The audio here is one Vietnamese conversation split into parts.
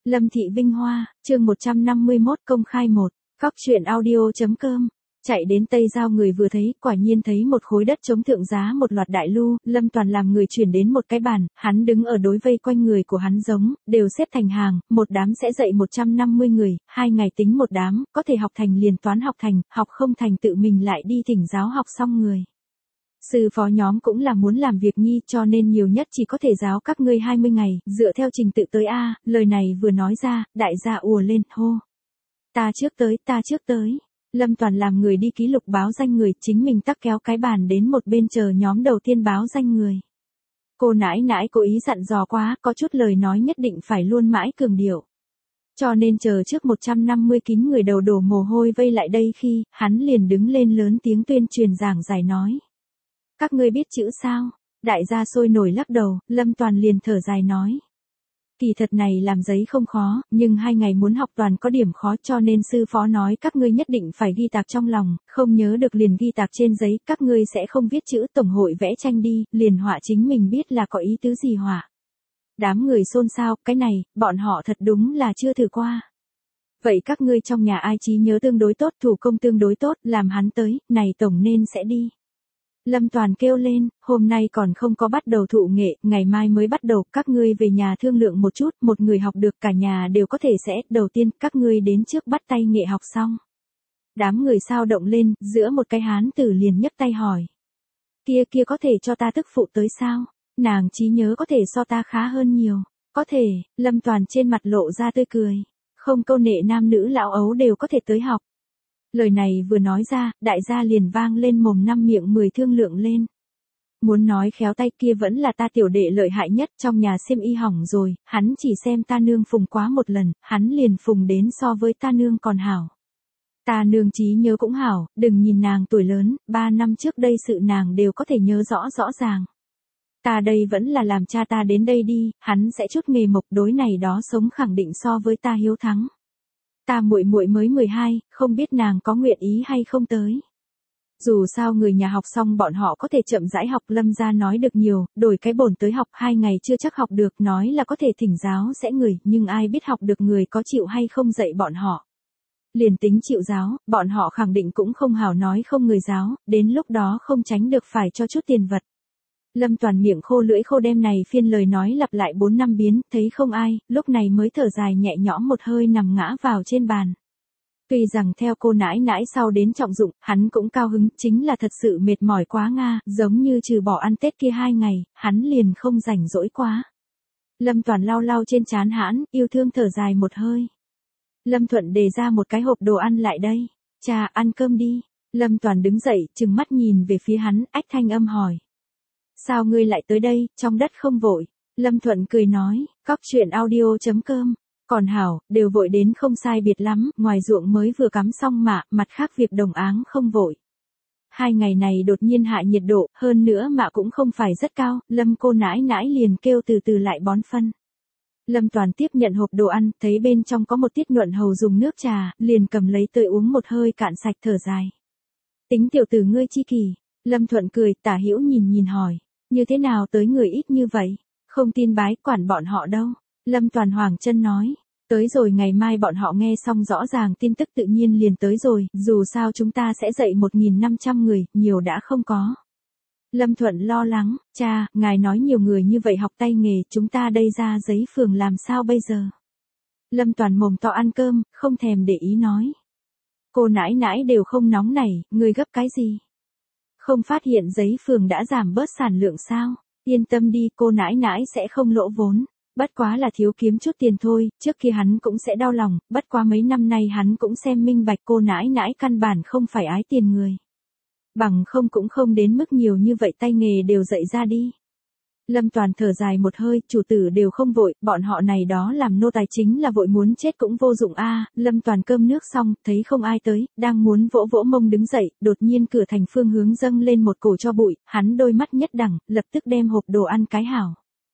Lâm Thị Vinh Hoa, chương 151 công khai 1, Cóc truyện audio.com. Chạy đến Tây Giao người vừa thấy, quả nhiên thấy một khối đất trống thượng giá một loạt đại lưu, Lâm Toàn làm người chuyển đến một cái bàn, hắn đứng ở đối vây quanh người của hắn giống, đều xếp thành hàng, một đám sẽ dạy 150 người, 2 ngày tính một đám, có thể học thành liền toán học thành, học không thành tự mình lại đi thỉnh giáo học xong người. Sư phó nhóm cũng là muốn làm việc nhi cho nên nhiều nhất chỉ có thể giáo các ngươi 20 ngày, dựa theo trình tự tới A, lời này vừa nói ra, đại gia ùa lên, hô. Ta trước tới. Lâm Toàn làm người đi ký lục báo danh người, chính mình tắc kéo cái bàn đến một bên chờ nhóm đầu tiên báo danh người. Cô nãi nãi cố ý dặn dò quá, có chút lời nói nhất định phải luôn mãi cường điệu. Cho nên chờ trước 150 kín người đầu đổ mồ hôi vây lại đây khi, hắn liền đứng lên lớn tiếng tuyên truyền giảng giải nói. Các ngươi biết chữ sao? Đại gia sôi nổi lắc đầu, Lâm Toàn liền thở dài nói. Kỳ thật này làm giấy không khó, nhưng 2 ngày muốn học toàn có điểm khó cho nên sư phó nói các ngươi nhất định phải ghi tạc trong lòng, không nhớ được liền ghi tạc trên giấy, các ngươi sẽ không viết chữ tổng hội vẽ tranh đi, liền họa chính mình biết là có ý tứ gì họa. Đám người xôn xao, cái này, bọn họ thật đúng là chưa thử qua. Vậy các ngươi trong nhà ai trí nhớ tương đối tốt, thủ công tương đối tốt, làm hắn tới, này tổng nên sẽ đi. Lâm Toàn kêu lên, hôm nay còn không có bắt đầu thụ nghệ, ngày mai mới bắt đầu, các ngươi về nhà thương lượng một chút, một người học được cả nhà đều có thể sẽ, đầu tiên các ngươi đến trước bắt tay nghệ học xong. Đám người sao động lên, giữa một cái hán tử liền nhấc tay hỏi. Kia có thể cho ta tức phụ tới sao? Nàng trí nhớ có thể so ta khá hơn nhiều. Có thể, Lâm Toàn trên mặt lộ ra tươi cười. Không câu nệ nam nữ lão ấu đều có thể tới học. Lời này vừa nói ra, đại gia liền vang lên mồm năm miệng 10 thương lượng lên. Muốn nói khéo tay kia vẫn là ta tiểu đệ lợi hại nhất trong nhà xiêm y hỏng rồi, hắn chỉ xem ta nương phùng quá một lần, hắn liền phùng đến so với ta nương còn hảo. Ta nương trí nhớ cũng hảo, đừng nhìn nàng tuổi lớn, 3 năm trước đây sự nàng đều có thể nhớ rõ ràng. Ta đây vẫn là làm cha ta đến đây đi, hắn sẽ chút nghề mộc đối này đó sống khẳng định so với ta hiếu thắng. Ta muội muội mới 12, không biết nàng có nguyện ý hay không tới. Dù sao người nhà học xong bọn họ có thể chậm rãi học, Lâm gia nói được nhiều, đổi cái bổn tới học 2 ngày chưa chắc học được, nói là có thể thỉnh giáo sẽ người, nhưng ai biết học được người có chịu hay không dạy bọn họ. Liền tính chịu giáo, bọn họ khẳng định cũng không hảo nói không người giáo, đến lúc đó không tránh được phải cho chút tiền vật. Lâm Toàn miệng khô lưỡi khô đem này phiên lời nói lặp lại 4 năm biến, thấy không ai, lúc này mới thở dài nhẹ nhõm một hơi nằm ngã vào trên bàn. Tuy rằng theo cô nãi nãi sau đến trọng dụng, hắn cũng cao hứng, chính là thật sự mệt mỏi quá nga, giống như trừ bỏ ăn Tết kia 2 ngày, hắn liền không rảnh rỗi quá. Lâm Toàn lau trên trán hãn, yêu thương thở dài một hơi. Lâm Thuận đề ra một cái hộp đồ ăn lại đây. Cha, ăn cơm đi. Lâm Toàn đứng dậy, trừng mắt nhìn về phía hắn, ách thanh âm hỏi. Sao ngươi lại tới đây, trong đất không vội? Lâm Thuận cười nói, Cóc truyện audio.com. Còn hảo, đều vội đến không sai biệt lắm, ngoài ruộng mới vừa cắm xong mà, mặt khác việc đồng áng không vội. 2 ngày này đột nhiên hạ nhiệt độ, hơn nữa mà cũng không phải rất cao, Lâm cô nãi nãi liền kêu từ từ lại bón phân. Lâm Toàn tiếp nhận hộp đồ ăn, thấy bên trong có một tiết nhuận hầu dùng nước trà, liền cầm lấy tới uống một hơi cạn sạch thở dài. Tính tiểu tử ngươi chi kỳ? Lâm Thuận cười, Tả Hữu nhìn hỏi. Như thế nào tới người ít như vậy? Không tin bái quản bọn họ đâu. Lâm Toàn Hoàng chân nói. Tới rồi ngày mai bọn họ nghe xong rõ ràng tin tức tự nhiên liền tới rồi, dù sao chúng ta sẽ dạy 1.500 người, nhiều đã không có. Lâm Thuận lo lắng, cha, ngài nói nhiều người như vậy học tay nghề, chúng ta đây ra giấy phường làm sao bây giờ? Lâm Toàn mồm to ăn cơm, không thèm để ý nói. Cô nãi nãi đều không nóng nảy, người gấp cái gì? Không phát hiện giấy phường đã giảm bớt sản lượng sao? Yên tâm đi, cô nãi nãi sẽ không lỗ vốn. Bất quá là thiếu kiếm chút tiền thôi, trước khi hắn cũng sẽ đau lòng, bất quá mấy năm nay hắn cũng xem minh bạch cô nãi nãi căn bản không phải ái tiền người. Bằng không cũng không đến mức nhiều như vậy tay nghề đều dạy ra đi. Lâm Toàn thở dài một hơi, chủ tử đều không vội, bọn họ này đó làm nô tài chính là vội muốn chết cũng vô dụng a. Lâm Toàn cơm nước xong, thấy không ai tới, đang muốn vỗ mông đứng dậy, đột nhiên cửa thành phương hướng dâng lên một cổ cho bụi, hắn đôi mắt nhất đẳng, lập tức đem hộp đồ ăn cái hảo.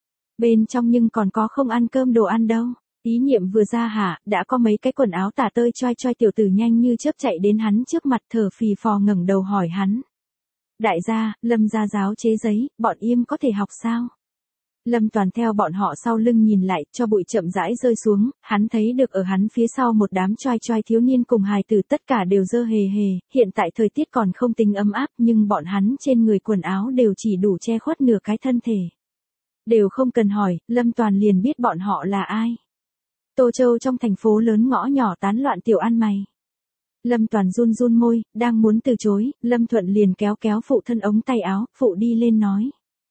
Bên trong nhưng còn có không ăn cơm đồ ăn đâu. Ý niệm vừa ra hả, đã có mấy cái quần áo tả tơi choi tiểu tử nhanh như chớp chạy đến hắn trước mặt thở phì phò ngẩng đầu hỏi hắn. Đại gia, Lâm gia giáo chế giấy, bọn im có thể học sao? Lâm Toàn theo bọn họ sau lưng nhìn lại, cho bụi chậm rãi rơi xuống, hắn thấy được ở hắn phía sau một đám choai choai thiếu niên cùng hài tử tất cả đều dơ hề hề, hiện tại thời tiết còn không tính ấm áp nhưng bọn hắn trên người quần áo đều chỉ đủ che khuất nửa cái thân thể. Đều không cần hỏi, Lâm Toàn liền biết bọn họ là ai. Tô Châu trong thành phố lớn ngõ nhỏ tán loạn tiểu ăn mày. Lâm Toàn run run môi, đang muốn từ chối, Lâm Thuận liền kéo kéo phụ thân ống tay áo, phụ đi lên nói.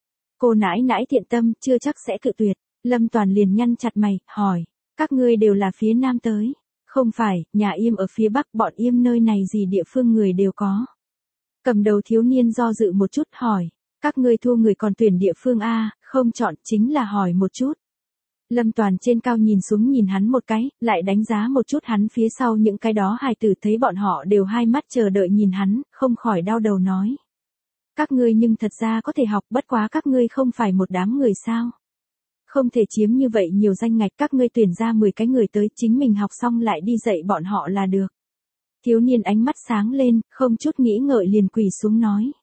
Cô nãi nãi thiện tâm, chưa chắc sẽ cự tuyệt. Lâm Toàn liền nhăn chặt mày, hỏi. Các ngươi đều là phía Nam tới. Không phải, nhà Yêm ở phía Bắc, bọn Yêm nơi này gì địa phương người đều có. Cầm đầu thiếu niên do dự một chút, hỏi. Các ngươi thu người còn tuyển địa phương A, không chọn, chính là hỏi một chút. Lâm Toàn trên cao nhìn xuống nhìn hắn một cái, lại đánh giá một chút hắn phía sau những cái đó hài tử, thấy bọn họ đều hai mắt chờ đợi nhìn hắn, không khỏi đau đầu nói. Các ngươi nhưng thật ra có thể học, bất quá các ngươi không phải một đám người sao. Không thể chiếm như vậy nhiều danh ngạch, các ngươi tuyển ra 10 cái người tới, chính mình học xong lại đi dạy bọn họ là được. Thiếu niên ánh mắt sáng lên, không chút nghĩ ngợi liền quỳ xuống nói.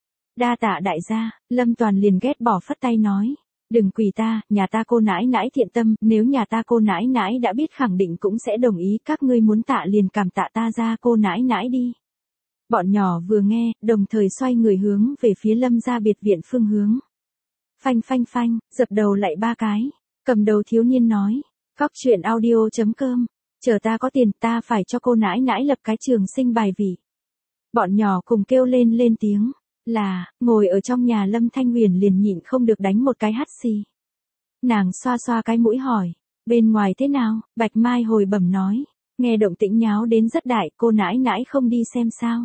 Đa tạ đại gia. Lâm Toàn liền ghét bỏ phất tay nói. Đừng quỳ ta, nhà ta cô nãi nãi thiện tâm, nếu nhà ta cô nãi nãi đã biết khẳng định cũng sẽ đồng ý, các ngươi muốn tạ liền cảm tạ ta ra cô nãi nãi đi. Bọn nhỏ vừa nghe, đồng thời xoay người hướng về phía Lâm gia biệt viện phương hướng. Phanh phanh phanh, dập đầu lại 3 cái. Cầm đầu thiếu niên nói. Cóc truyện audio.com. Chờ ta có tiền, ta phải cho cô nãi nãi lập cái trường sinh bài vị. Bọn nhỏ cùng kêu lên tiếng. Là, ngồi ở trong nhà Lâm Thanh Huyền liền nhịn không được đánh một cái hắt xì. Nàng xoa xoa cái mũi hỏi. Bên ngoài thế nào? Bạch Mai hồi bẩm nói. Nghe động tĩnh nháo đến rất đại, cô nãi nãi không đi xem sao.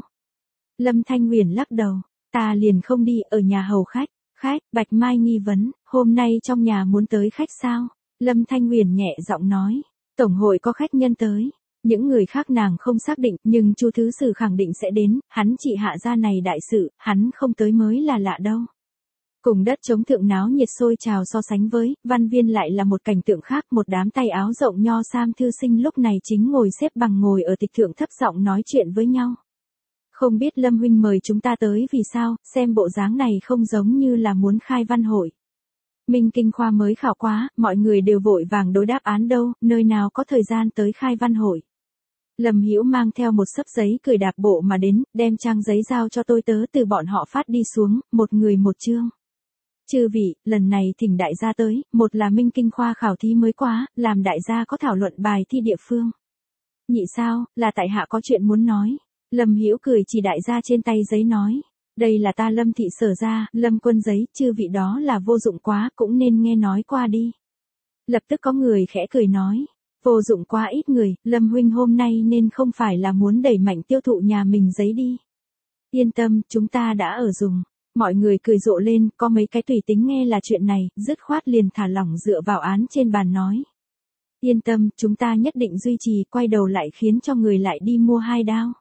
Lâm Thanh Huyền lắc đầu. Ta liền không đi, ở nhà hầu khách. Khách, Bạch Mai nghi vấn, hôm nay trong nhà muốn tới khách sao? Lâm Thanh Huyền nhẹ giọng nói. Tổng hội có khách nhân tới. Những người khác nàng không xác định, nhưng Chu Thứ Sử khẳng định sẽ đến, hắn chỉ hạ gia này đại sự, hắn không tới mới là lạ đâu. Cùng đất chống thượng náo nhiệt sôi trào so sánh với, Văn Viên lại là một cảnh tượng khác, một đám tay áo rộng nho sam thư sinh lúc này chính ngồi xếp bằng ngồi ở tịch thượng thấp giọng nói chuyện với nhau. Không biết Lâm huynh mời chúng ta tới vì sao, xem bộ dáng này không giống như là muốn khai văn hội. Minh Kinh khoa mới khảo quá, mọi người đều vội vàng đối đáp án đâu, nơi nào có thời gian tới khai văn hội. Lâm Hữu mang theo một xấp giấy cười đạp bộ mà đến, đem trang giấy giao cho tôi tớ từ bọn họ phát đi xuống, một người một chương. Chư vị, lần này thỉnh đại gia tới, một là Minh Kinh khoa khảo thí mới quá, làm đại gia có thảo luận bài thi địa phương. Nhị sao, là tại hạ có chuyện muốn nói. Lâm Hữu cười chỉ đại gia trên tay giấy nói. Đây là ta Lâm thị sở ra, Lâm quân giấy, chư vị đó là vô dụng quá, cũng nên nghe nói qua đi. Lập tức có người khẽ cười nói. Vô dụng quá ít người, Lâm huynh hôm nay nên không phải là muốn đẩy mạnh tiêu thụ nhà mình giấy đi. Yên tâm, chúng ta đã ở dùng. Mọi người cười rộ lên, có mấy cái tùy tính nghe là chuyện này, dứt khoát liền thả lỏng dựa vào án trên bàn nói. Yên tâm, chúng ta nhất định duy trì, quay đầu lại khiến cho người lại đi mua 2 đao.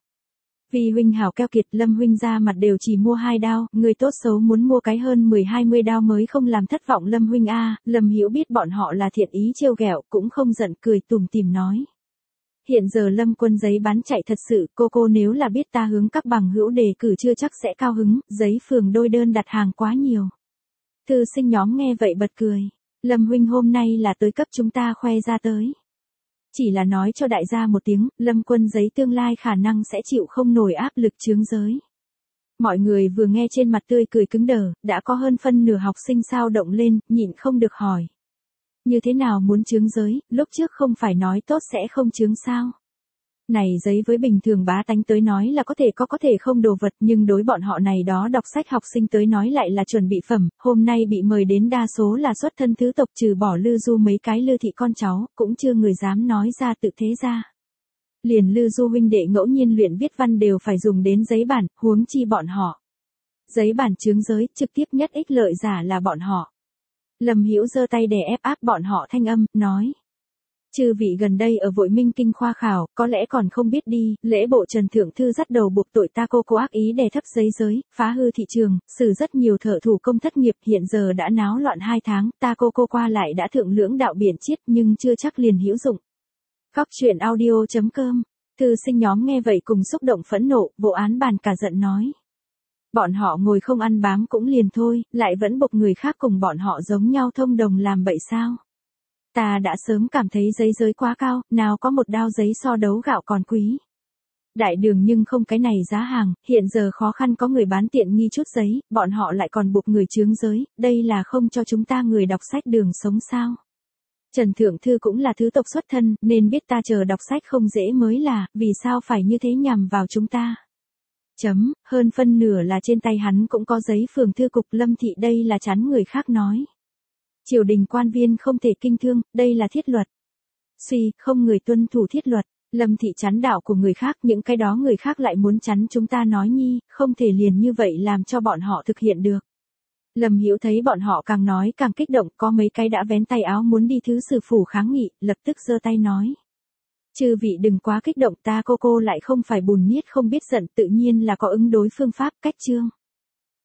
Vì huynh hảo keo kiệt, Lâm huynh ra mặt đều chỉ mua 2 đao, người tốt xấu muốn mua cái hơn 10-20 đao mới không làm thất vọng Lâm huynh a. Lâm Hữu biết bọn họ là thiện ý trêu ghẹo, cũng không giận, cười tủm tỉm nói. Hiện giờ Lâm quân giấy bán chạy thật sự, cô nếu là biết ta hướng các bằng hữu đề cử chưa chắc sẽ cao hứng, giấy phường đôi đơn đặt hàng quá nhiều. Thư sinh nhóm nghe vậy bật cười. Lâm huynh hôm nay là tới cấp chúng ta khoe ra tới. Chỉ là nói cho đại gia một tiếng, Lâm quân giấy tương lai khả năng sẽ chịu không nổi áp lực chướng giới. Mọi người vừa nghe trên mặt tươi cười cứng đờ, đã có hơn phân nửa học sinh sao động lên, nhịn không được hỏi. Như thế nào muốn chướng giới, lúc trước không phải nói tốt sẽ không chướng sao? Này giấy với bình thường bá tánh tới nói là có thể không đồ vật, nhưng đối bọn họ này đó đọc sách học sinh tới nói lại là chuẩn bị phẩm, hôm nay bị mời đến đa số là xuất thân thứ tộc, trừ bỏ Lư Du mấy cái Lư thị con cháu, cũng chưa người dám nói ra tự thế ra. Liền Lư Du huynh đệ ngẫu nhiên luyện viết văn đều phải dùng đến giấy bản, huống chi bọn họ. Giấy bản chướng giới, trực tiếp nhất ích lợi giả là bọn họ. Lâm Hữu giơ tay đè ép áp bọn họ thanh âm, nói. Chư vị gần đây ở vội Minh Kinh khoa khảo, có lẽ còn không biết đi, lễ bộ Trần Thượng Thư dắt đầu buộc tội ta cô ác ý đè thấp giấy giới, phá hư thị trường, xử rất nhiều thợ thủ công thất nghiệp, hiện giờ đã náo loạn 2 tháng, ta cô qua lại đã thượng lưỡng đạo biển chiết nhưng chưa chắc liền hữu dụng. Cóc truyện audio.com. Thư sinh nhóm nghe vậy cùng xúc động phẫn nộ, vụ án bàn cả giận nói. Bọn họ ngồi không ăn bám cũng liền thôi, lại vẫn buộc người khác cùng bọn họ giống nhau thông đồng làm bậy sao. Ta đã sớm cảm thấy giấy giới quá cao, nào có một đao giấy so đấu gạo còn quý. Đại đường nhưng không cái này giá hàng, hiện giờ khó khăn có người bán tiện nghi chút giấy, bọn họ lại còn buộc người chướng giới, đây là không cho chúng ta người đọc sách đường sống sao. Trần Thượng Thư cũng là thứ tộc xuất thân, nên biết ta chờ đọc sách không dễ mới là, vì sao phải như thế nhằm vào chúng ta. Hơn phân nửa là trên tay hắn cũng có giấy phường thư cục Lâm Thị, đây là chắn người khác nói. Triều đình quan viên không thể kinh thương, đây là thiết luật. Suy, không người tuân thủ thiết luật, Lâm Thị chắn đạo của người khác, những cái đó người khác lại muốn chắn chúng ta nói nhi, không thể liền như vậy làm cho bọn họ thực hiện được. Lâm Hiểu thấy bọn họ càng nói càng kích động, có mấy cái đã vén tay áo muốn đi thứ sử phủ kháng nghị, lập tức giơ tay nói. Chư vị đừng quá kích động, ta cô lại không phải bùn niết không biết giận, tự nhiên là có ứng đối phương pháp, cách chương.